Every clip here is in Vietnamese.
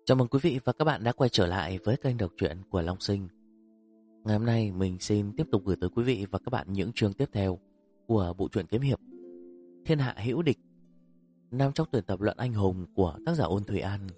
Chào mừng quý vị và các bạn đã quay trở lại với kênh đọc truyện của Long Sinh. Ngày hôm nay mình xin tiếp tục gửi tới quý vị và các bạn những chương tiếp theo của bộ truyện kiếm hiệp Thiên Hạ Hữu Địch, nằm trong tuyển tập Luận Anh Hùng của tác giả Ôn Thủy An.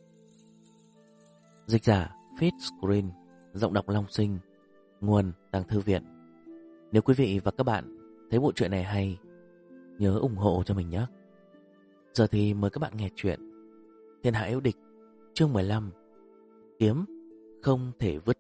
Dịch giả Fit Screen, giọng đọc Long Sinh, nguồn Tàng Thư Viện. Nếu quý vị và các bạn thấy bộ truyện này hay, nhớ ủng hộ cho mình nhé. Giờ thì mời các bạn nghe truyện Thiên Hạ Hữu Địch, chương 15, kiếm không thể vứt.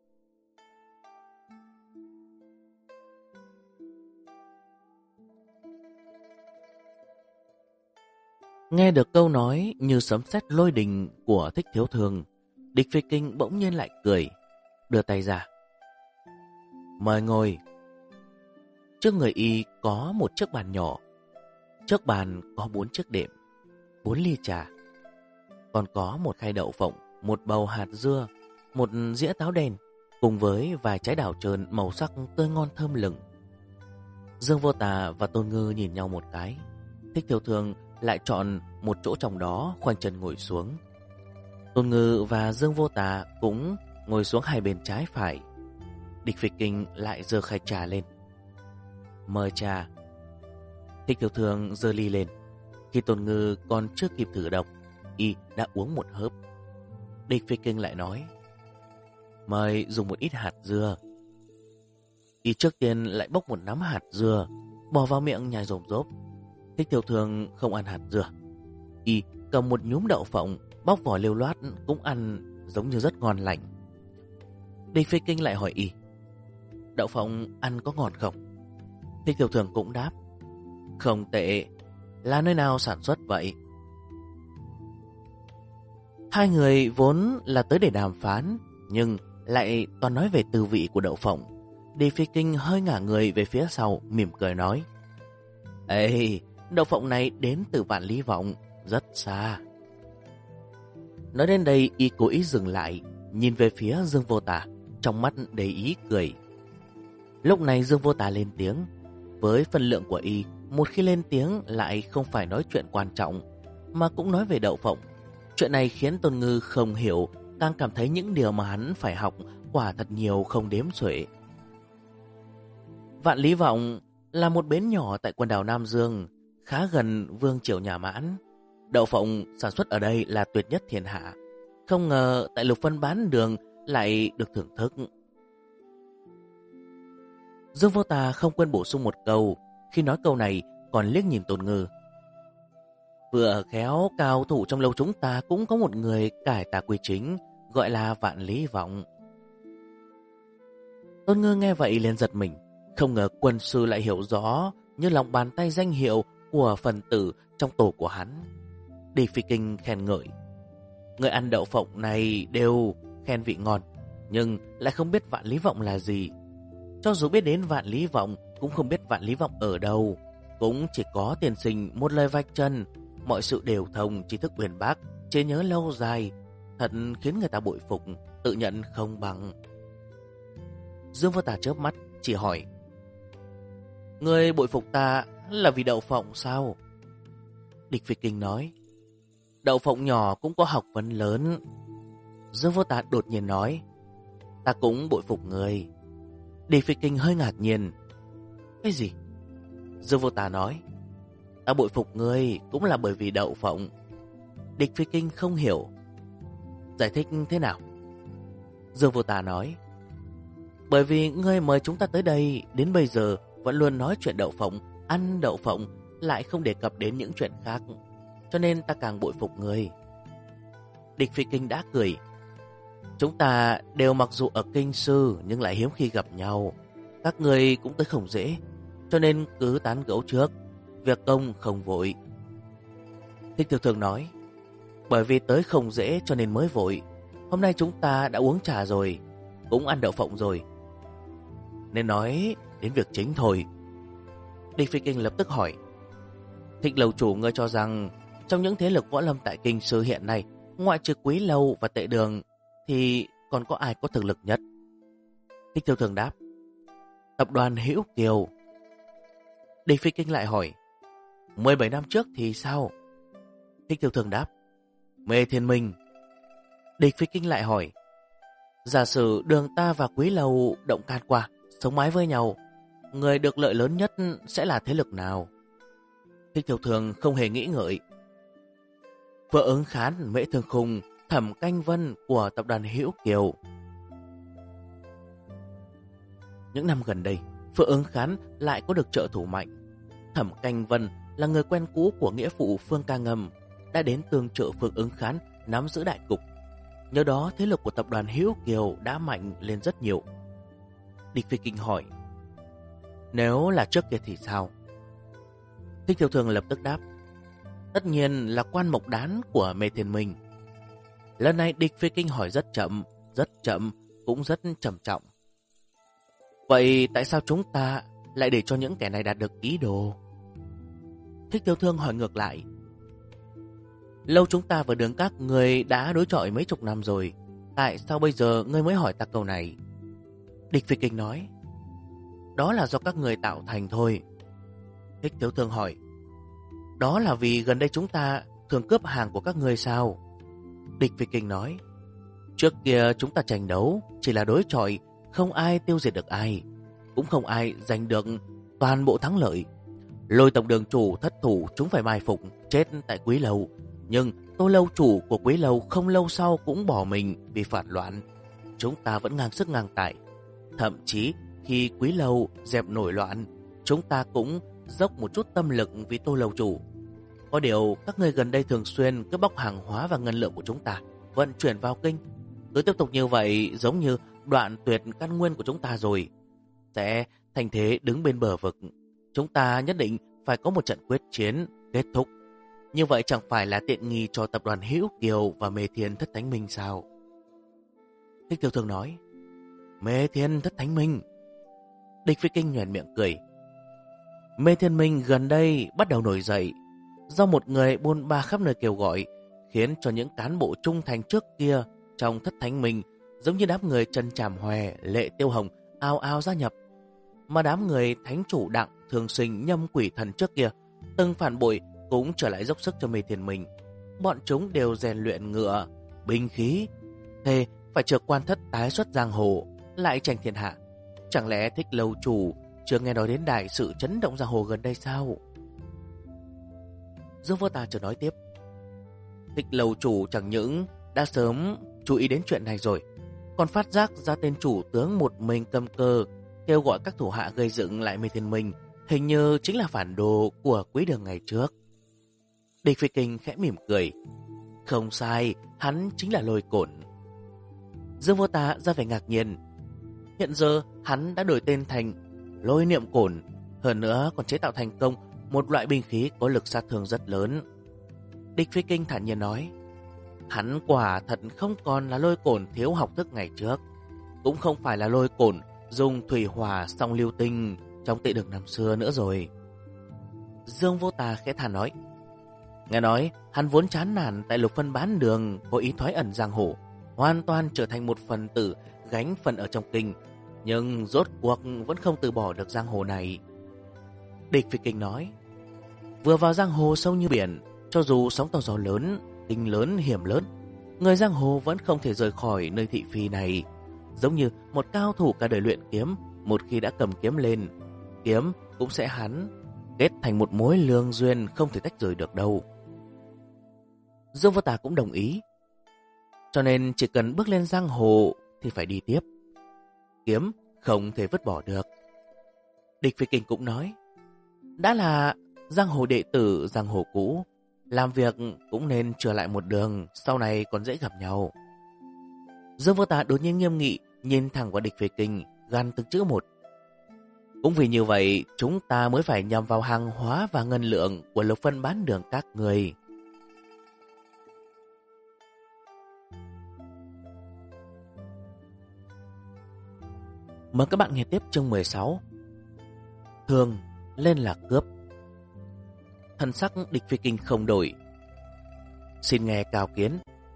Nghe được câu nói như sấm sét lôi đình của Thích Thiếu Thường, Địch Phi Kinh bỗng nhiên lại cười, đưa tay ra. Mời ngồi. Trước người y có một chiếc bàn nhỏ. Trước bàn có 4 chiếc đệm, 4 ly trà. Còn có một khay đậu phộng, một bầu hạt dưa, một dĩa táo đen, cùng với vài trái đào trơn màu sắc tươi ngon thơm lừng. Dương Vô Tà và Tôn Ngư nhìn nhau một cái. Thích Thiếu Thường lại chọn một chỗ trong đó khoanh chân ngồi xuống. Tôn Ngư và Dương Vô Tà cũng ngồi xuống hai bên trái phải. Địch Phi Kinh lại giơ khay trà lên. Mời trà. Thích Thiếu Thường giơ ly lên. Khi Tôn Ngư còn chưa kịp thử độc, y đã uống một hớp. Địch Phi Kinh lại nói, mời dùng một ít hạt dưa. Y trước tiên lại bốc một nắm hạt dưa, bỏ vào miệng nhai rồm rốp. Thích Thiếu Thường không ăn hạt dưa. Y cầm một nhúm đậu phộng, bóc vỏ liêu loát cũng ăn giống như rất ngon lành. Địch Phi Kinh lại hỏi y, đậu phộng ăn có ngon không? Thích Thiếu Thường cũng đáp, không tệ. Là nơi nào sản xuất vậy? Hai người vốn là tới để đàm phán, nhưng lại toàn nói về tư vị của đậu phộng. Địch Phi Kinh hơi ngả người về phía sau, mỉm cười nói, ê, đậu phộng này đến từ Vạn Lý Vọng, rất xa. Nói đến đây, y cố ý dừng lại, nhìn về phía Dương Vô Tà, trong mắt đầy ý cười. Lúc này Dương Vô Tà lên tiếng. Với phân lượng của y, một khi lên tiếng lại không phải nói chuyện quan trọng, mà cũng nói về đậu phộng. Chuyện này khiến Tôn Ngư không hiểu, càng cảm thấy những điều mà hắn phải học quả thật nhiều không đếm xuể. Vạn Lý Vọng là một bến nhỏ tại quần đảo Nam Dương, khá gần vương triều Nhà Mãn. Đậu phộng sản xuất ở đây là tuyệt nhất thiên hạ. Không ngờ tại Lục Phân bán đường lại được thưởng thức. Dương Vô Tà không quên bổ sung một câu, khi nói câu này còn liếc nhìn Tôn Ngư. Vừa khéo cao thủ trong lâu chúng ta cũng có một người cải tà quy chính, gọi là Vạn Lý Vọng. Tôn Ngư nghe vậy liền giật mình, không ngờ quân sư lại hiểu rõ như lòng bàn tay danh hiệu của phần tử trong tổ của hắn. Địch Phi Kinh khen ngợi, người ăn đậu phộng này đều khen vị ngon, nhưng lại không biết Vạn Lý Vọng là gì. Cho dù biết đến Vạn Lý Vọng cũng không biết Vạn Lý Vọng ở đâu, cũng chỉ có tiền sinh một lời vạch chân, mọi sự đều thông, tri thức uyên bác, trí nhớ lâu dài, thật khiến người ta bội phục, tự nhận không bằng. Dương Vô Tà chớp mắt, chỉ hỏi, người bội phục ta là vì đậu phộng sao? Địch Phi Kinh nói, đậu phộng nhỏ cũng có học vấn lớn. Dương Vô Tà đột nhiên nói, ta cũng bội phục người. Địch Phi Kinh hơi ngạc nhiên, cái gì? Dương Vô Tà nói, ta bội phục ngươi cũng là bởi vì đậu phộng. Địch Phi Kinh không hiểu, giải thích thế nào? Dương Vô Tà nói, bởi vì ngươi mời chúng ta tới đây, đến bây giờ vẫn luôn nói chuyện đậu phộng, ăn đậu phộng, lại không đề cập đến những chuyện khác, cho nên ta càng bội phục ngươi. Địch Phi Kinh đã cười, chúng ta đều mặc dù ở kinh sư nhưng lại hiếm khi gặp nhau. Các ngươi cũng tới không dễ, cho nên cứ tán gẫu trước, việc công không vội. Thích Thiếu Thường nói, bởi vì tới không dễ cho nên mới vội. Hôm nay chúng ta đã uống trà rồi, cũng ăn đậu phộng rồi, nên nói đến việc chính thôi. Địch Phi Kinh lập tức hỏi, Thích lầu chủ, ngươi cho rằng trong những thế lực võ lâm tại kinh sư hiện nay, ngoại trừ Quý Lâu và Tệ Đường thì còn có ai có thực lực nhất? Thích Thiếu Thường đáp, tập đoàn Hữu Kiều. Địch Phi Kinh lại hỏi, 17 năm trước thì sao? Thích Thiếu Thường đáp, Mê Thiên Minh. Địch Phi Kinh lại hỏi, giả sử đường ta và Quý Lầu động can qua, sống mái với nhau, người được lợi lớn nhất sẽ là thế lực nào? Thích Thiểu Thường không hề nghĩ ngợi. Vợ Ứng Khán, Mễ Thương Khung, Thẩm Canh Vân của tập đoàn Hữu Kiều. Những năm gần đây, Phượng Ứng Khán lại có được trợ thủ mạnh. Thẩm Canh Vân là người quen cũ của nghĩa phụ Phương Ca Ngầm, đã đến tương trợ Phượng Ứng Khán nắm giữ đại cục. Nhờ đó, thế lực của tập đoàn Hữu Kiều đã mạnh lên rất nhiều. Địch Phi Kinh hỏi, nếu là trước kia thì sao? Thích Thiểu Thường lập tức đáp, tất nhiên là quan mộc đán của Mê Thiên Minh. Lần này Địch Phi Kinh hỏi rất chậm, cũng rất trầm trọng. Vậy tại sao chúng ta lại để cho những kẻ này đạt được ý đồ? Thích Thiểu Thường hỏi ngược lại, lâu chúng ta và Đường Các người đã đối chọi mấy chục năm rồi, tại sao bây giờ ngươi mới hỏi ta câu này? Địch Phi Kinh nói, đó là do các người tạo thành thôi. Thích Thiểu Thường hỏi, đó là vì gần đây chúng ta thường cướp hàng của các ngươi sao? Địch Phi Kinh nói, trước kia chúng ta tranh đấu chỉ là đối chọi, không ai tiêu diệt được ai, cũng không ai giành được toàn bộ thắng lợi. Lôi tổng đường chủ thất thủ, chúng phải mai phục chết tại Quý Lầu, nhưng Tô lâu chủ của Quý Lầu không lâu sau cũng bỏ mình vì phản loạn. Chúng ta vẫn ngang sức ngang tài, thậm chí khi Quý Lầu dẹp nổi loạn, chúng ta cũng dốc một chút tâm lực vì Tô lâu chủ. Có điều các người gần đây thường xuyên cứ bóc hàng hóa và ngân lượng của chúng ta, vận chuyển vào kinh. Cứ tiếp tục như vậy giống như đoạn tuyệt căn nguyên của chúng ta rồi, sẽ thành thế đứng bên bờ vực. Chúng ta nhất định phải có một trận quyết chiến kết thúc. Như vậy chẳng phải là tiện nghi cho tập đoàn Hữu Kiều và Mê Thiên Thất Thánh Minh sao? Thích Thiểu Thường nói, Mê Thiên Thất Thánh Minh. Địch Phi Kinh nhoẻn miệng cười. Mê Thiên Minh gần đây bắt đầu nổi dậy, do một người buôn ba khắp nơi kêu gọi, khiến cho những cán bộ trung thành trước kia trong Thất Thánh Minh giống như đám người Trần Trảm Hòe, Lệ Tiêu Hồng ao ao gia nhập. Mà đám người thánh chủ Đặng Thường Sinh, Nhâm Quỷ Thần trước kia từng phản bội cũng trở lại dốc sức cho Mê Thiên Minh. Bọn chúng đều rèn luyện ngựa, binh khí, thề phải chờ quan thất tái xuất giang hồ, lại tranh thiên hạ. Chẳng lẽ Thích lâu chủ chưa nghe nói đến đại sự chấn động giang hồ gần đây sao? Dương Vô Tà chợt nói tiếp, Thích lâu chủ chẳng những đã sớm chú ý đến chuyện này rồi, còn phát giác ra tên chủ tướng một mình cầm cơ kêu gọi các thủ hạ gây dựng lại Mê Thiên Minh, hình như chính là phản đồ của Quý Đường ngày trước. Địch Phi Kinh khẽ mỉm cười, không sai, hắn chính là Lôi Cổn. Dương Vô Tà ra vẻ ngạc nhiên, hiện giờ hắn đã đổi tên thành Lôi Niệm Cổn, hơn nữa còn chế tạo thành công một loại binh khí có lực sát thương rất lớn. Địch Phi Kinh thản nhiên nói, hắn quả thật không còn là Lôi Cổn thiếu học thức ngày trước, cũng không phải là Lôi Cổn dùng thủy hỏa song lưu tinh trong Tệ Đường năm xưa nữa rồi. Dương Vô Tà khẽ thản nói, nghe nói hắn vốn chán nản tại Lục Phân Bán Đường, có ý thoái ẩn giang hồ, hoàn toàn trở thành một phần tử gánh phần ở trong kinh, nhưng rốt cuộc vẫn không từ bỏ được giang hồ này. Địch Phi Kinh nói, vừa vào giang hồ sâu như biển, cho dù sóng to gió lớn, kinh lớn hiểm lớn, người giang hồ vẫn không thể rời khỏi nơi thị phi này. Giống như một cao thủ cả đời luyện kiếm, một khi đã cầm kiếm lên, kiếm cũng sẽ hắn kết thành một mối lương duyên không thể tách rời được đâu. Dương Vô Tà cũng đồng ý, cho nên chỉ cần bước lên giang hồ thì phải đi tiếp, kiếm không thể vứt bỏ được. Địch Phi Kinh cũng nói, đã là giang hồ đệ tử giang hồ cũ, làm việc cũng nên trở lại một đường, sau này còn dễ gặp nhau. Dương Vô Tà đột nhiên nghiêm nghị nhìn thẳng vào Địch Phi Kinh, gằn từng chữ một, cũng vì như vậy chúng ta mới phải nhằm vào hàng hóa và ngân lượng của Lục Phân Bán Đường các người. Mời các bạn nghe tiếp chương 16. Thường lên là cướp. Thần sắc Địch Phi Kinh không đổi. Xin nghe cao kiến.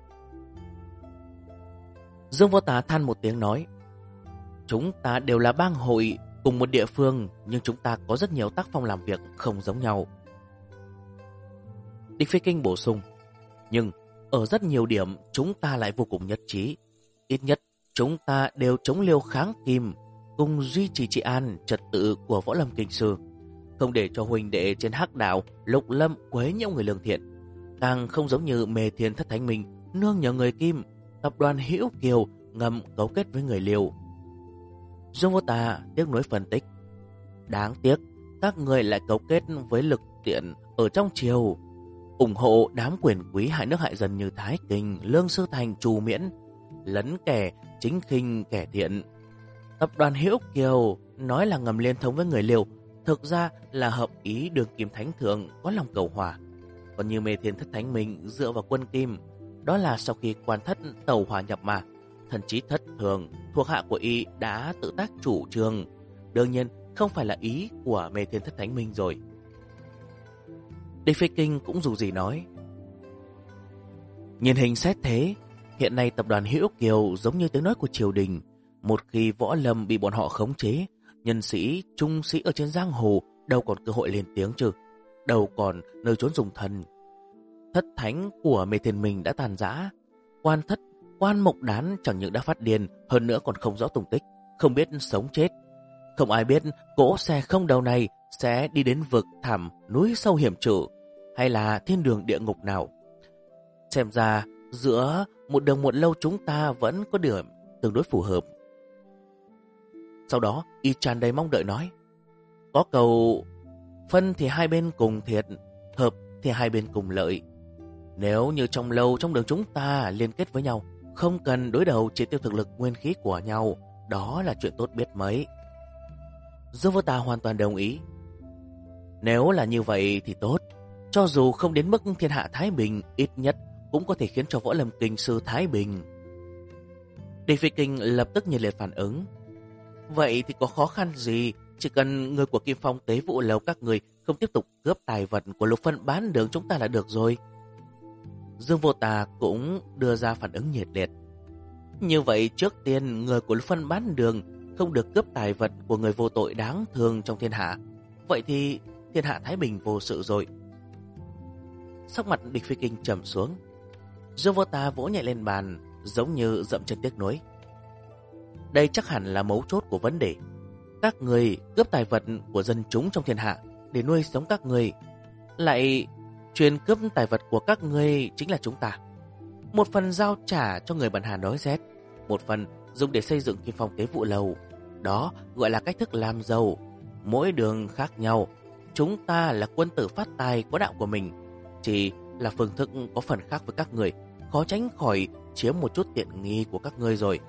Dương Vô Tà than một tiếng nói, chúng ta đều là bang hội cùng một địa phương, nhưng chúng ta có rất nhiều tác phong làm việc không giống nhau. Địch Phi Kinh bổ sung, nhưng ở rất nhiều điểm chúng ta lại vô cùng nhất trí. Ít nhất chúng ta đều chống liều kháng kim, cùng duy trì trị an trật tự của võ lâm kinh sư, không để cho huynh đệ trên hắc đạo Lục Lâm quấy nhiễu người lương thiện. Càng không giống như Mê Thiên Thất Thánh Minh nương nhờ người Kim, tập đoàn Hữu Kiều ngầm cấu kết với người Liêu. Dương Vô Tà tiếc nuối phân tích: đáng tiếc các người lại cấu kết với lực tiện ở trong triều, ủng hộ đám quyền quý hại nước hại dân như Thái Kinh, Lương Sư Thành, Trù Miễn, lấn kẻ chính khinh kẻ thiện. Tập đoàn Hữu Kiều nói là ngầm liên thông với người Liêu, thực ra là hợp ý đường Kim Thánh Thượng có lòng cầu hòa. Còn như Mê Thiên Thất Thánh Minh dựa vào quân Kim, đó là sau khi Quan Thất tẩu hỏa nhập ma, thần trí thất thường thuộc hạ của y đã tự tác chủ trương, đương nhiên không phải là ý của Mê Thiên Thất Thánh Minh rồi. Địch Phi Kinh cũng dù gì nói: nhìn hình xét thế, hiện nay tập đoàn Hữu Kiều giống như tiếng nói của triều đình. Một khi võ lâm bị bọn họ khống chế, nhân sĩ, trung sĩ ở trên giang hồ đâu còn cơ hội lên tiếng chứ, đâu còn nơi trốn dùng thân. Thất thánh của Mê Thiên Minh đã tàn rã, Quan Thất, Quan Mộc Đán chẳng những đã phát điên, hơn nữa còn không rõ tung tích, không biết sống chết. Không ai biết cỗ xe không đầu này sẽ đi đến vực thẳm núi sâu hiểm trở, hay là thiên đường địa ngục nào. Xem ra giữa một đường một lâu chúng ta vẫn có điểm tương đối phù hợp. Sau đó y tràn đầy mong đợi nói: có cầu phân thì hai bên cùng thiệt, hợp thì hai bên cùng lợi. Nếu như trong lâu trong đường chúng ta liên kết với nhau, không cần đối đầu chỉ tiêu thực lực nguyên khí của nhau, đó là chuyện tốt biết mấy. Dương Vô Tà hoàn toàn đồng ý. Nếu là như vậy thì tốt, cho dù không đến mức thiên hạ thái bình, ít nhất cũng có thể khiến cho võ lâm kinh sư thái bình. Địch Phi Kinh lập tức nhiệt liệt phản ứng: vậy thì có khó khăn gì, chỉ cần người của Kim Phong Tế Vụ Lầu các người không tiếp tục cướp tài vật của Lục Phân Bán Đường chúng ta là được rồi. Dương Vô Tà cũng đưa ra phản ứng nhiệt liệt: như vậy trước tiên người của Lục Phân Bán Đường không được cướp tài vật của người vô tội đáng thương trong thiên hạ, vậy thì thiên hạ thái bình vô sự rồi. Sắc mặt Địch Phi Kinh trầm xuống. Dương Vô Tà vỗ nhẹ lên bàn, giống như dậm chân tiếc nuối: đây chắc hẳn là mấu chốt của vấn đề. Các người cướp tài vật của dân chúng trong thiên hạ để nuôi sống các người, lại truyền cướp tài vật của các người chính là chúng ta. Một phần giao trả cho người bần hàn đói rét, một phần dùng để xây dựng Kim Phong Tế Vụ Lầu. Đó gọi là cách thức làm giàu. Mỗi đường khác nhau, chúng ta là quân tử phát tài có đạo của mình, chỉ là phương thức có phần khác với các người, khó tránh khỏi chiếm một chút tiện nghi của các ngươi rồi.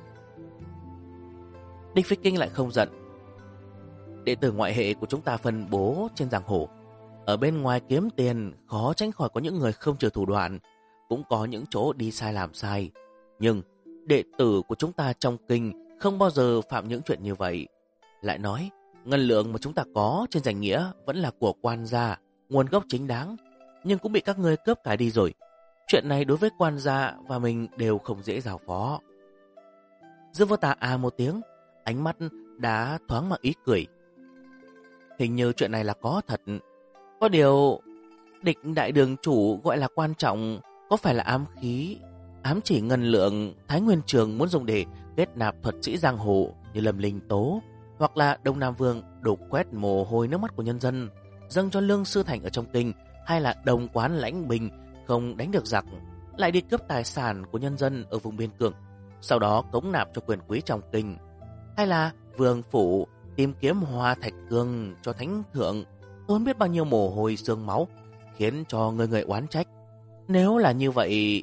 Địch Phi Kinh lại không giận: đệ tử ngoại hệ của chúng ta phân bố trên giang hồ, ở bên ngoài kiếm tiền, khó tránh khỏi có những người không chừa thủ đoạn, cũng có những chỗ đi sai làm sai. Nhưng đệ tử của chúng ta trong kinh không bao giờ phạm những chuyện như vậy. Lại nói, ngân lượng mà chúng ta có trên danh nghĩa vẫn là của quan gia, nguồn gốc chính đáng, nhưng cũng bị các ngươi cướp cái đi rồi. Chuyện này đối với quan gia và mình đều không dễ giao phó. Dương Vô Tà một tiếng, ánh mắt đã thoáng mang ý cười: hình như chuyện này là có thật. Có điều Địch đại đường chủ gọi là quan trọng, có phải là ám chỉ ngân lượng Thái Nguyên Trường muốn dùng để kết nạp thuật sĩ giang hồ như Lâm Linh Tố, hoặc là Đông Nam Vương đục quét mồ hôi nước mắt của nhân dân dâng cho Lương Sư Thành ở trong kinh, hay là Đồng Quán lãnh bình không đánh được giặc lại đi cướp tài sản của nhân dân ở vùng biên cương, sau đó cống nạp cho quyền quý trong kinh, hay là Vương phủ tìm kiếm hoa thạch cương cho thánh thượng, tốn biết bao nhiêu mồ hôi xương máu, khiến cho người người oán trách. Nếu là như vậy,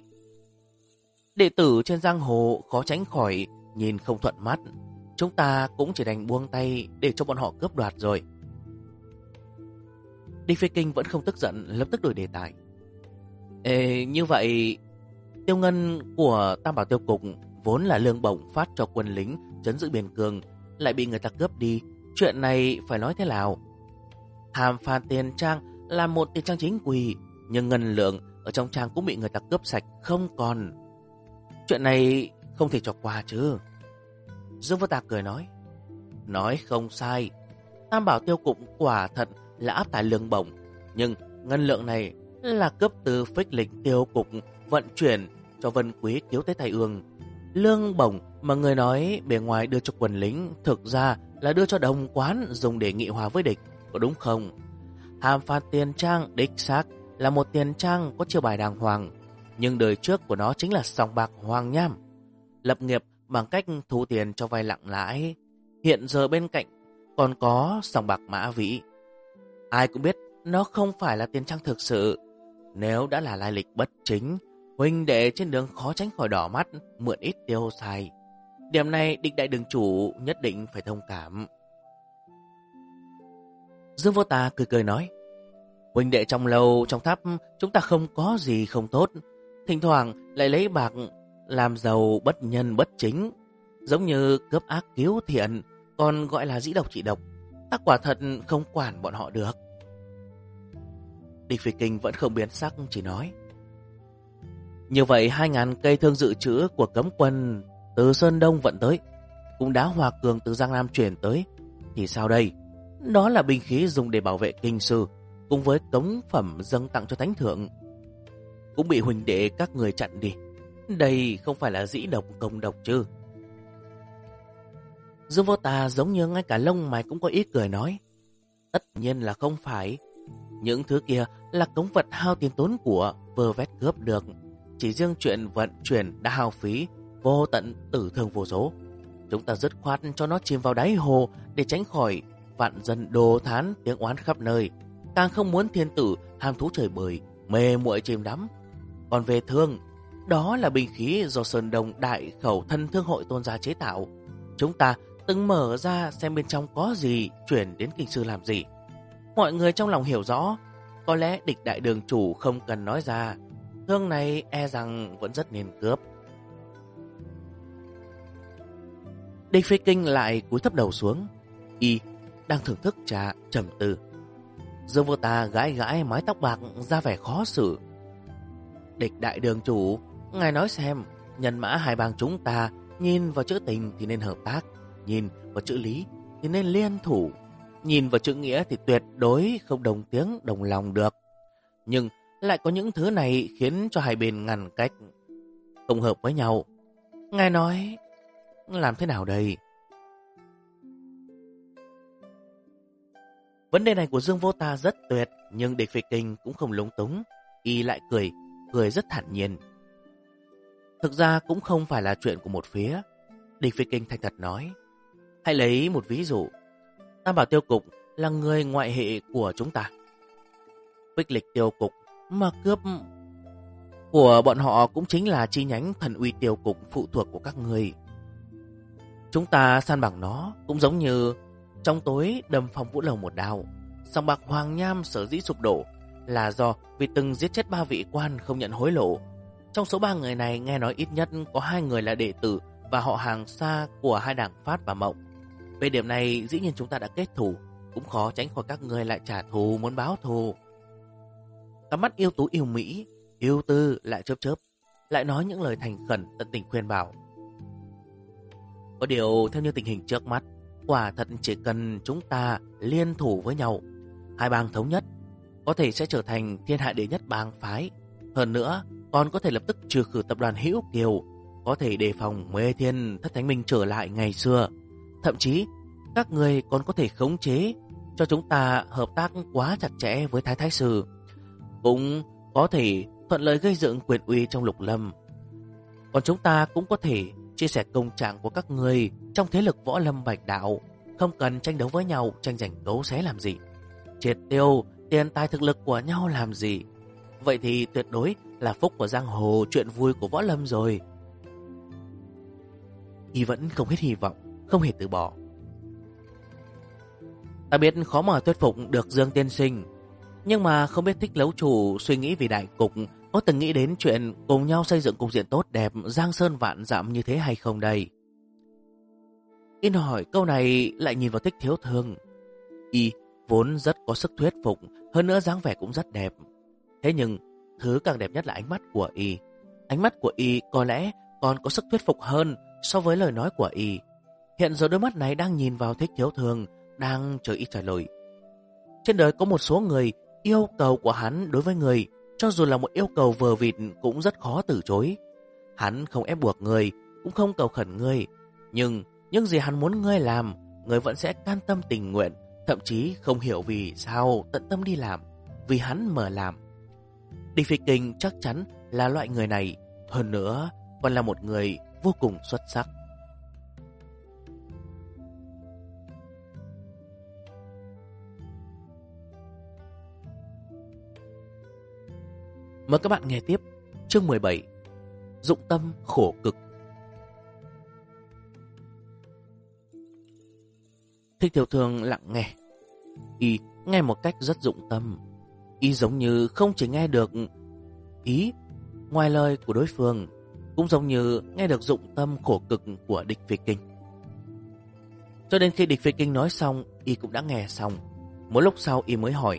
đệ tử trên giang hồ khó tránh khỏi nhìn không thuận mắt, chúng ta cũng chỉ đành buông tay để cho bọn họ cướp đoạt rồi. Địch Phi Kinh vẫn không tức giận, lập tức đổi đề tài: như vậy tiêu ngân của Tam Bảo Tiêu Cục vốn là lương bổng phát cho quân lính trấn giữ biên cương, lại bị người ta cướp đi, chuyện này phải nói thế nào? Hàm phàn tiền trang là một tiền trang chính quy, nhưng ngân lượng ở trong trang cũng bị người ta cướp sạch không còn. Chuyện này không thể cho qua chứ. Dương Vô Tà cười nói không sai, Tam Bảo Tiêu Cục quả thật là áp tải lương bổng, nhưng ngân lượng này là cướp từ phích lịch tiêu cục vận chuyển cho Vân Quý cứu tới Thái Ương. Lương bổng mà người nói bề ngoài đưa cho quần lính thực ra là đưa cho đồng quán dùng để nghị hòa với địch, có đúng không? Hàm phạt tiền trang đích xác là một tiền trang có chiêu bài đàng hoàng, nhưng đời trước của nó chính là sòng bạc Hoàng Nham, lập nghiệp bằng cách thu tiền cho vay nặng lãi. Hiện giờ bên cạnh còn có sòng bạc Mã Vĩ. Ai cũng biết nó không phải là tiền trang thực sự. Nếu đã là lai lịch bất chính, huynh đệ trên đường khó tránh khỏi đỏ mắt, mượn ít tiêu xài. Điểm này Địch đại đường chủ nhất định phải thông cảm. Dương Vô Tà cười cười nói, huynh đệ trong lầu trong tháp chúng ta không có gì không tốt, thỉnh thoảng lại lấy bạc làm giàu bất nhân bất chính, giống như cướp ác cứu thiện, còn gọi là dĩ độc trị độc. Ta quả thật không quản bọn họ được. Địch Phi Kinh vẫn không biến sắc, chỉ nói, như vậy 2.000 cây thương dự trữ của cấm quân từ Sơn Đông vận tới, cũng đá hòa cường từ Giang Nam chuyển tới, thì sao đây? Đó là binh khí dùng để bảo vệ kinh sư, cùng với cống phẩm dâng tặng cho thánh thượng, cũng bị huynh đệ các người chặn đi. Đây không phải là dĩ độc công độc chứ? Dương Vô Tà giống như ngay cả lông mày cũng có ý cười nói, tất nhiên là không phải. Những thứ kia là cống vật hao tiền tốn của, vơ vét cướp được. Chỉ riêng chuyện vận chuyển đã hao phí, vô tận tử thương vô số. Chúng ta dứt khoát cho nó chìm vào đáy hồ để tránh khỏi vạn dân đồ thán tiếng oán khắp nơi. Càng không muốn thiên tử ham thú trời bời, mê muội chìm đắm. Còn về thương, đó là binh khí do Sơn Đông Đại Khẩu Thân Thương Hội tôn gia chế tạo. Chúng ta từng mở ra xem bên trong có gì, chuyển đến kinh sư làm gì. Mọi người trong lòng hiểu rõ, có lẽ Địch đại đường chủ không cần nói ra, thương này e rằng vẫn rất nên cướp. Địch Phi Kinh lại cúi thấp đầu xuống, y đang thưởng thức trà trầm tư. Dương Vô Tà gãi gãi mái tóc bạc ra vẻ khó xử. Địch đại đường chủ, ngài nói xem, nhân mã hai bang chúng ta nhìn vào chữ tình thì nên hợp tác, nhìn vào chữ lý thì nên liên thủ, nhìn vào chữ nghĩa thì tuyệt đối không đồng tiếng đồng lòng được. Nhưng lại có những thứ này khiến cho hai bên ngăn cách, không hợp với nhau. Ngài nói làm thế nào đây? Vấn đề này của Dương Vô Tà rất tuyệt, nhưng Địch Phi Kinh cũng không lúng túng. Y lại cười rất thản nhiên. Thực ra cũng không phải là chuyện của một phía. Địch Phi Kinh thành thật nói, hãy lấy một ví dụ. Tam Bảo Tiêu Cục là người ngoại hệ của chúng ta. Phích Lịch Tiêu Cục mà cướp của bọn họ cũng chính là chi nhánh Thần Uy Tiêu Cục phụ thuộc của các người. Chúng ta san bằng nó cũng giống như trong tối đâm Phong Vũ Lầu một đao. Sòng bạc Hoàng Nham sở dĩ sụp đổ là do vì từng giết chết 3 vị quan không nhận hối lộ. Trong số 3 người này nghe nói ít nhất có 2 người là đệ tử và họ hàng xa của hai đảng Phát và Mộng. Về điểm này dĩ nhiên chúng ta đã kết thù, cũng khó tránh khỏi các người lại trả thù muốn báo thù. Cặp mắt yêu tú yêu mỹ, yêu tư lại chớp chớp, lại nói những lời thành khẩn tận tình khuyên bảo. Có điều theo như tình hình trước mắt, quả thật chỉ cần chúng ta liên thủ với nhau, hai bang thống nhất, có thể sẽ trở thành thiên hạ đệ nhất bang phái. Hơn nữa, còn có thể lập tức trừ khử tập đoàn Hữu Kiều, có thể đề phòng Mê Thiên Thất Thánh Minh trở lại ngày xưa. Thậm chí, các người còn có thể khống chế cho chúng ta hợp tác quá chặt chẽ với Thái Thái Sư, cũng có thể thuận lợi gây dựng quyền uy trong Lục Lâm. Còn chúng ta cũng có thể chia sẻ công trạng của các người trong thế lực võ lâm bạch đạo, không cần tranh đấu với nhau, tranh giành đấu xé làm gì, triệt tiêu tiền tài thực lực của nhau làm gì. Vậy thì tuyệt đối là phúc của giang hồ, chuyện vui của võ lâm rồi. Y vẫn không hết hy vọng, không hề từ bỏ. Ta biết khó mà thuyết phục được Dương tiên sinh, nhưng mà không biết Thích Lấu chủ suy nghĩ vì đại cục, có từng nghĩ đến chuyện cùng nhau xây dựng cục diện tốt đẹp, giang sơn vạn dặm như thế hay không đây? Yên hỏi câu này lại nhìn vào Thích Thiếu Thương. Y vốn rất có sức thuyết phục, hơn nữa dáng vẻ cũng rất đẹp. Thế nhưng thứ càng đẹp nhất là ánh mắt của Y. Ánh mắt của Y có lẽ còn có sức thuyết phục hơn so với lời nói của Y. Hiện giờ đôi mắt này đang nhìn vào Thích Thiếu Thương, đang chờ Y trả lời. Trên đời có một số người, yêu cầu của hắn đối với người cho dù là một yêu cầu vờ vịt cũng rất khó từ chối. Hắn không ép buộc ngươi, cũng không cầu khẩn ngươi, nhưng những gì hắn muốn ngươi làm, ngươi vẫn sẽ can tâm tình nguyện, thậm chí không hiểu vì sao tận tâm đi làm, vì hắn mà làm. Địch Phi Kinh chắc chắn là loại người này, hơn nữa còn là một người vô cùng xuất sắc. Mời các bạn nghe tiếp chương 17, dụng tâm khổ cực. Thích Thiểu Thường lặng nghe. Y nghe một cách rất dụng tâm. Y giống như không chỉ nghe được ý ngoài lời của đối phương, cũng giống như nghe được dụng tâm khổ cực của Địch Phi Kinh. Cho đến khi Địch Phi Kinh nói xong, Y cũng đã nghe xong. Một lúc sau Y mới hỏi: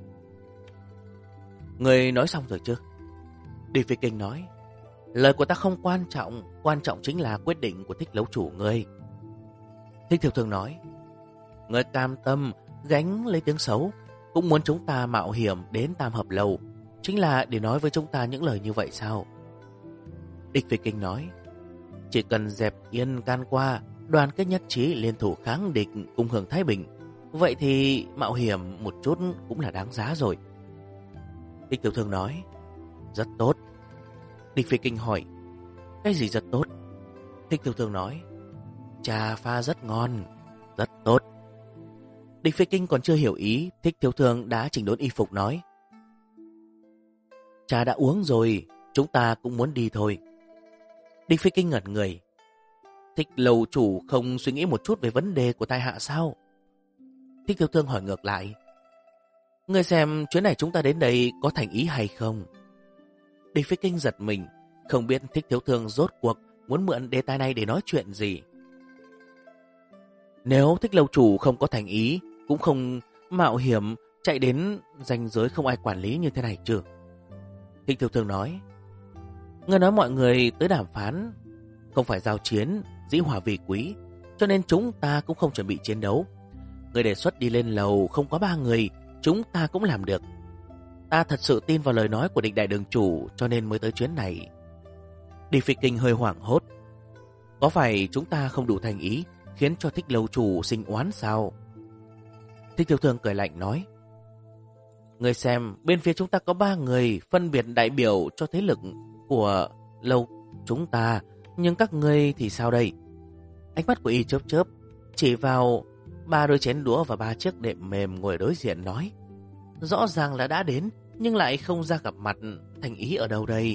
Người nói xong rồi chứ? Địch Phi Kinh nói: Lời của ta không quan trọng chính là quyết định của Thích Lấu chủ ngươi. Thích Thiểu Thường nói: Ngươi cam tâm gánh lấy tiếng xấu, cũng muốn chúng ta mạo hiểm đến Tam Hợp Lầu, chính là để nói với chúng ta những lời như vậy sao? Địch Phi Kinh nói: Chỉ cần dẹp yên can qua, đoàn kết nhất trí liên thủ kháng địch, cùng hưởng thái bình, vậy thì mạo hiểm một chút cũng là đáng giá rồi. Thích Tiểu Thương nói: Rất tốt. Địch Phi Kinh hỏi: Cái gì rất tốt? Thích Tiểu Thương nói: Trà pha rất ngon. Rất tốt. Địch Phi Kinh còn chưa hiểu ý, Thích Tiểu Thương đã chỉnh đốn y phục nói: Trà đã uống rồi, chúng ta cũng muốn đi thôi. Địch Phi Kinh ngẩn người: Thích lầu chủ không suy nghĩ một chút về vấn đề của tai hạ sao? Thích Tiểu Thương hỏi ngược lại: Ngươi xem chuyến này chúng ta đến đây có thành ý hay không? Địch Phi Kinh giật mình, không biết Thích Thiếu Thương rốt cuộc muốn mượn đề tài này để nói chuyện gì. Nếu Thích lầu chủ không có thành ý, cũng không mạo hiểm chạy đến ranh giới không ai quản lý như thế này chứ? Thích Thiếu Thương nói: Ngươi nói mọi người tới đàm phán, không phải giao chiến, dĩ hòa vi quý, cho nên chúng ta cũng không chuẩn bị chiến đấu. Ngươi đề xuất đi lên lầu không có 3 người, chúng ta cũng làm được. Ta thật sự tin vào lời nói của Địch đại đường chủ, cho nên mới tới chuyến này. Địch Phi Kinh hơi hoảng hốt: Có phải chúng ta không đủ thành ý, khiến cho Thích lầu chủ sinh oán sao? Thích Tiểu Thương cười lạnh nói: Ngươi xem, bên phía chúng ta có 3 người phân biệt đại biểu cho thế lực của lầu chúng ta, nhưng các ngươi thì sao đây? Ánh mắt của y chớp chớp, chỉ vào 3 đôi chén đũa và 3 chiếc đệm mềm ngồi đối diện nói: Rõ ràng là đã đến, nhưng lại không ra gặp mặt, thành ý ở đâu đây?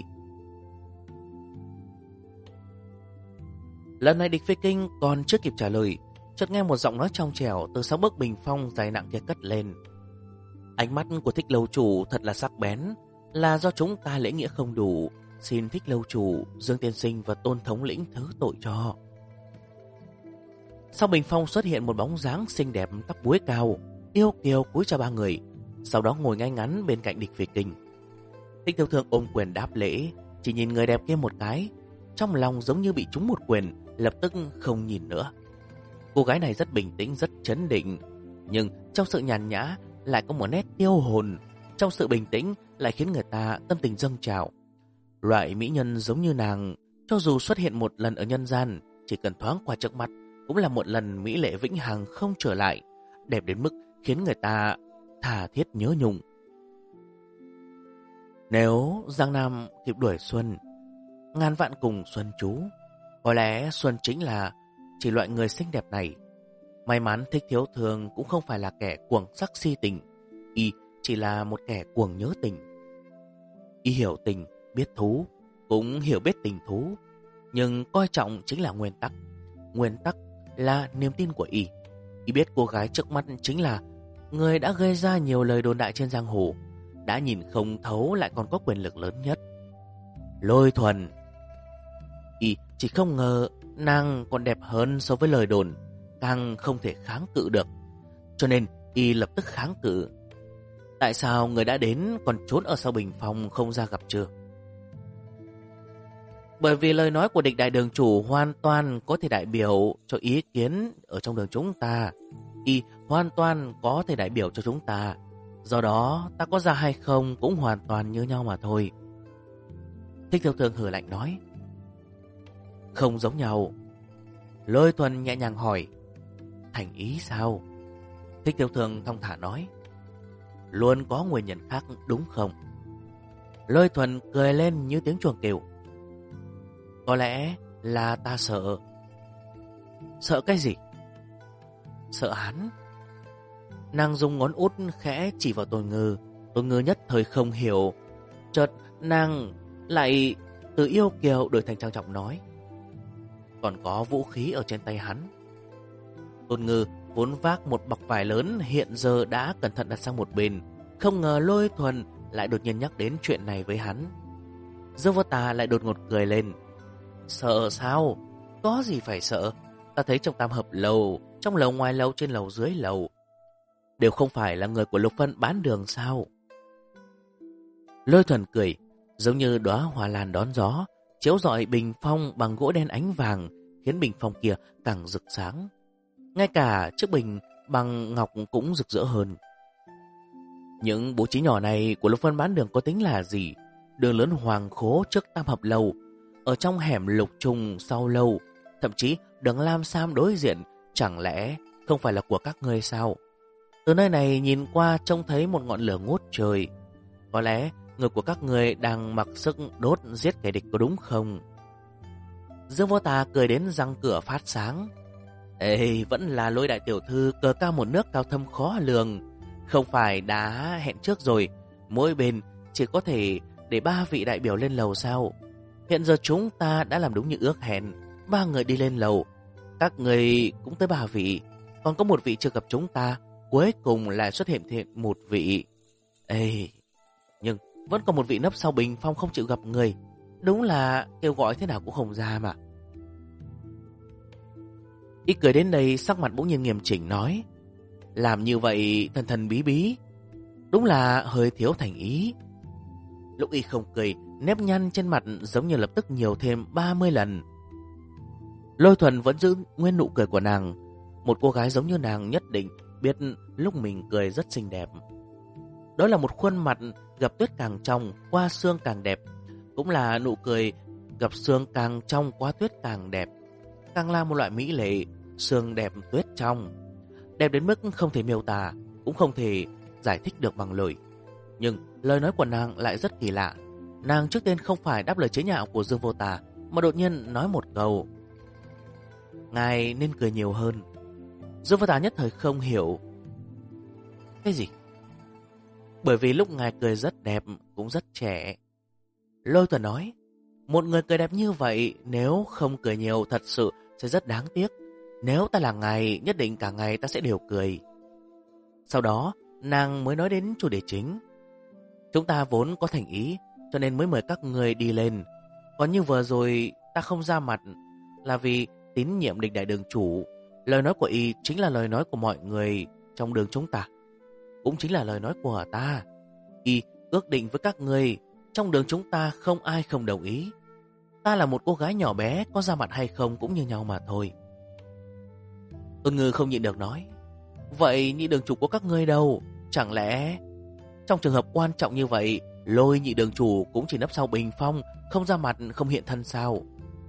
Lần này Địch Phi Kinh còn chưa kịp trả lời, chợt nghe một giọng nói trong trẻo từ sau bức bình phong dài nặng kia cất lên: Ánh mắt của Thích lầu chủ thật là sắc bén, là do chúng ta lễ nghĩa không đủ, xin Thích lầu chủ, Dương tiên sinh và Tôn thống lĩnh thứ tội cho. Sau bình phong xuất hiện một bóng dáng xinh đẹp tóc búi cao, yêu kiều cúi chào 3 người, sau đó ngồi ngay ngắn bên cạnh Địch Phi Kinh. Thích Tiểu Thương ôm quyền đáp lễ, chỉ nhìn người đẹp kia một cái, trong lòng giống như bị trúng một quyền, lập tức không nhìn nữa. Cô gái này rất bình tĩnh, rất trấn định, nhưng trong sự nhàn nhã lại có một nét tiêu hồn, trong sự bình tĩnh lại khiến người ta tâm tình dâng trào. Loại mỹ nhân giống như nàng, cho dù xuất hiện một lần ở nhân gian, chỉ cần thoáng qua trước mặt cũng là một lần mỹ lệ vĩnh hằng không trở lại, đẹp đến mức khiến người ta tha thiết nhớ nhung. Nếu Giang Nam kịp đuổi xuân, ngàn vạn cùng xuân chú, có lẽ xuân chính là chỉ loại người xinh đẹp này. May mắn Thích Thiếu Thường cũng không phải là kẻ cuồng sắc si tình, y chỉ là một kẻ cuồng nhớ tình. Y hiểu tình, biết thú, cũng hiểu biết tình thú, nhưng coi trọng chính là nguyên tắc. Nguyên tắc là niềm tin của y. Y biết cô gái trước mắt chính là người đã gây ra nhiều lời đồn đại trên giang hồ, đã nhìn không thấu lại còn có quyền lực lớn nhất, Lôi Thuần. Y chỉ không ngờ nàng còn đẹp hơn so với lời đồn, càng không thể kháng cự được, cho nên y lập tức kháng cự. Tại sao người đã đến còn trốn ở sau bình phong không ra gặp chưa? Bởi vì lời nói của Địch đại đường chủ hoàn toàn có thể đại biểu cho ý kiến ở trong đường chúng ta. Y hoàn toàn có thể đại biểu cho chúng ta. Do đó ta có ra hay không cũng hoàn toàn như nhau mà thôi. Thích Thiêu Thương hừ lạnh nói. Không giống nhau. Lôi Thuần nhẹ nhàng hỏi. Thành ý sao? Thích Thiêu Thương thong thả nói. Luôn có nguyên nhân khác đúng không? Lôi Thuần cười lên như tiếng chuông kêu. Có lẽ là ta sợ. Sợ cái gì? Sợ hắn. Nàng dùng ngón út khẽ chỉ vào Tôn Ngư. Tôn Ngư nhất thời không hiểu. Chợt nàng lại từ yêu kiều đổi thành trang trọng nói. Còn có vũ khí ở trên tay hắn. Tôn Ngư vốn vác một bọc vải lớn hiện giờ đã cẩn thận đặt sang một bên. Không ngờ Lôi Thuần lại đột nhiên nhắc đến chuyện này với hắn. Dương Vô Tà lại đột ngột cười lên. Sợ sao? Có gì phải sợ? Ta thấy trong tam hợp lầu, trong lầu ngoài lầu, trên lầu dưới lầu, đều không phải là người của Lục Vân bán đường sao? Lôi Thuần cười, giống như đóa hoa lan đón gió, chiếu rọi bình phong bằng gỗ đen ánh vàng, khiến bình phong kia càng rực sáng. Ngay cả chiếc bình bằng ngọc cũng rực rỡ hơn. Những bố trí nhỏ này của Lục Vân bán đường có tính là gì? Đường lớn Hoàng Khố trước tam hợp lầu, ở trong hẻm Lục Trùng sau lâu, thậm chí đường Lam Sam đối diện, chẳng lẽ không phải là của các ngươi sao? Từ nơi này nhìn qua trông thấy một ngọn lửa ngút trời. Có lẽ người của các ngươi đang mặc sức đốt giết kẻ địch có đúng không? Dương Vô Tà cười đến răng cửa phát sáng. Ê, vẫn là Lôi đại tiểu thư cờ cao một nước cao thâm khó lường. Không phải đã hẹn trước rồi, mỗi bên chỉ có thể để 3 vị đại biểu lên lầu sao? Hiện giờ chúng ta đã làm đúng như ước hẹn, 3 người đi lên lầu. Các người cũng tới 3 vị, còn có một vị chưa gặp chúng ta, cuối cùng lại xuất hiện thêm một vị. Ê, nhưng vẫn còn một vị nấp sau bình phong không chịu gặp người. Đúng là kêu gọi thế nào cũng không ra mà. Y cười đến đây, sắc mặt bỗng nhiên nghiêm chỉnh nói. Làm như vậy thần thần bí bí, đúng là hơi thiếu thành ý. Lúc Y không cười, nếp nhăn trên mặt giống như lập tức nhiều thêm 30 lần. Lôi Thuần vẫn giữ nguyên nụ cười của nàng. Một cô gái giống như nàng nhất định biết lúc mình cười rất xinh đẹp. Đó là một khuôn mặt gặp tuyết càng trong, qua sương càng đẹp. Cũng là nụ cười gặp sương càng trong, qua tuyết càng đẹp. Càng là một loại mỹ lệ, sương đẹp tuyết trong. Đẹp đến mức không thể miêu tả, cũng không thể giải thích được bằng lời. Nhưng lời nói của nàng lại rất kỳ lạ. Nàng trước tiên không phải đáp lời chế nhạo của Dương Vô Tà, mà đột nhiên nói một câu. Ngài nên cười nhiều hơn. Dương Vô Tà nhất thời không hiểu. Cái gì? Bởi vì lúc ngài cười rất đẹp, cũng rất trẻ. Lôi Thuần nói. Một người cười đẹp như vậy, nếu không cười nhiều thật sự sẽ rất đáng tiếc. Nếu ta là ngài, nhất định cả ngày ta sẽ đều cười. Sau đó, nàng mới nói đến chủ đề chính. Chúng ta vốn có thành ý, cho nên mới mời các người đi lên. Còn như vừa rồi ta không ra mặt là vì tín nhiệm Địch đại đường chủ. Lời nói của Y chính là lời nói của mọi người trong đường chúng ta, cũng chính là lời nói của ta. Y ước định với các người, trong đường chúng ta không ai không đồng ý. Ta là một cô gái nhỏ bé, có ra mặt hay không cũng như nhau mà thôi. Tôn Ngư không nhịn được nói. Vậy nhị đường chủ của các ngươi đâu? Chẳng lẽ trong trường hợp quan trọng như vậy, Lôi nhị đường chủ cũng chỉ nấp sau bình phong, không ra mặt, không hiện thân sao?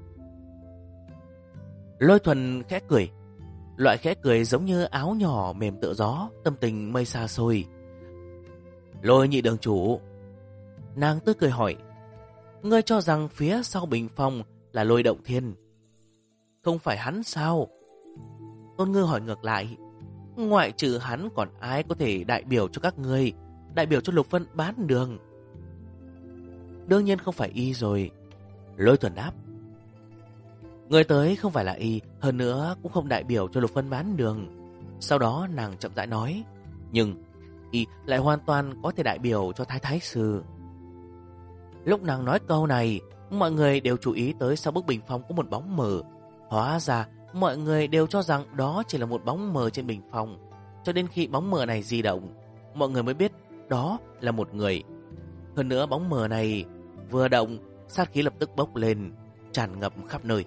Lôi Thuần khẽ cười. Loại khẽ cười giống như áo nhỏ mềm tựa gió, tâm tình mây xa xôi. Lôi nhị đường chủ. Nàng tươi cười hỏi. Ngươi cho rằng phía sau bình phong là Lôi Động Thiên, không phải hắn sao? Tôn Ngư hỏi ngược lại. Ngoại trừ hắn còn ai có thể đại biểu cho các ngươi, đại biểu cho Lục Vân bán đường? Đương nhiên không phải Y rồi. Lôi Thuần đáp. Người tới không phải là Y, hơn nữa cũng không đại biểu cho Lục Vân bán đường. Sau đó nàng chậm rãi nói. Nhưng Y lại hoàn toàn có thể đại biểu cho Thái Thái Sư. Lúc nàng nói câu này, mọi người đều chú ý tới sau bức bình phong có một bóng mờ. Hóa ra mọi người đều cho rằng đó chỉ là một bóng mờ trên bình phong. Cho đến khi bóng mờ này di động, mọi người mới biết đó là một người. Hơn nữa bóng mờ này vừa động, sát khí lập tức bốc lên, tràn ngập khắp nơi.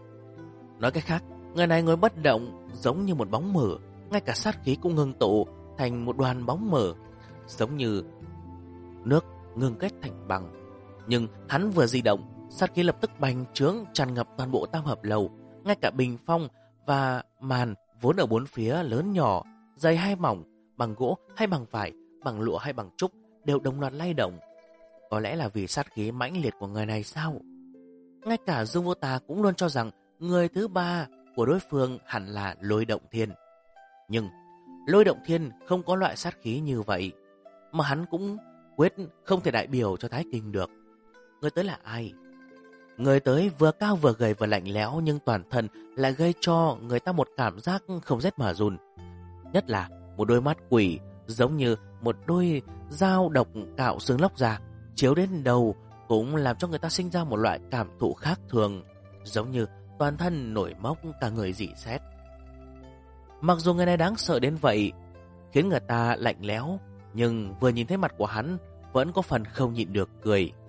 Nói cách khác, người này ngồi bất động giống như một bóng mờ, ngay cả sát khí cũng ngưng tụ, thành một đoàn bóng mờ, giống như nước ngưng kết thành băng. Nhưng hắn vừa di động, sát khí lập tức bành trướng tràn ngập toàn bộ Tam Hợp Lầu, ngay cả bình phong và màn vốn ở bốn phía lớn nhỏ, dày hay mỏng, bằng gỗ hay bằng vải, bằng lụa hay bằng trúc đều đồng loạt lay động. Có lẽ là vì sát khí mãnh liệt của người này sao? Ngay cả Dương Vô Tà cũng luôn cho rằng người thứ ba của đối phương hẳn là Lôi Động Thiên. Nhưng Lôi Động Thiên không có loại sát khí như vậy, mà hắn cũng quyết không thể đại biểu cho Thái Kinh được. Người tới là ai? Người tới vừa cao vừa gầy vừa lạnh lẽo, nhưng toàn thân lại gây cho người ta một cảm giác không rét mà run. Nhất là một đôi mắt quỷ giống như một đôi dao độc cạo xương lóc ra, chiếu đến đầu cũng làm cho người ta sinh ra một loại cảm thụ khác thường, giống như toàn thân nổi mốc, cả người rỉ sét. Mặc dù người này đáng sợ đến vậy, khiến người ta lạnh lẽo, nhưng vừa nhìn thấy mặt của hắn vẫn có phần không nhịn được cười.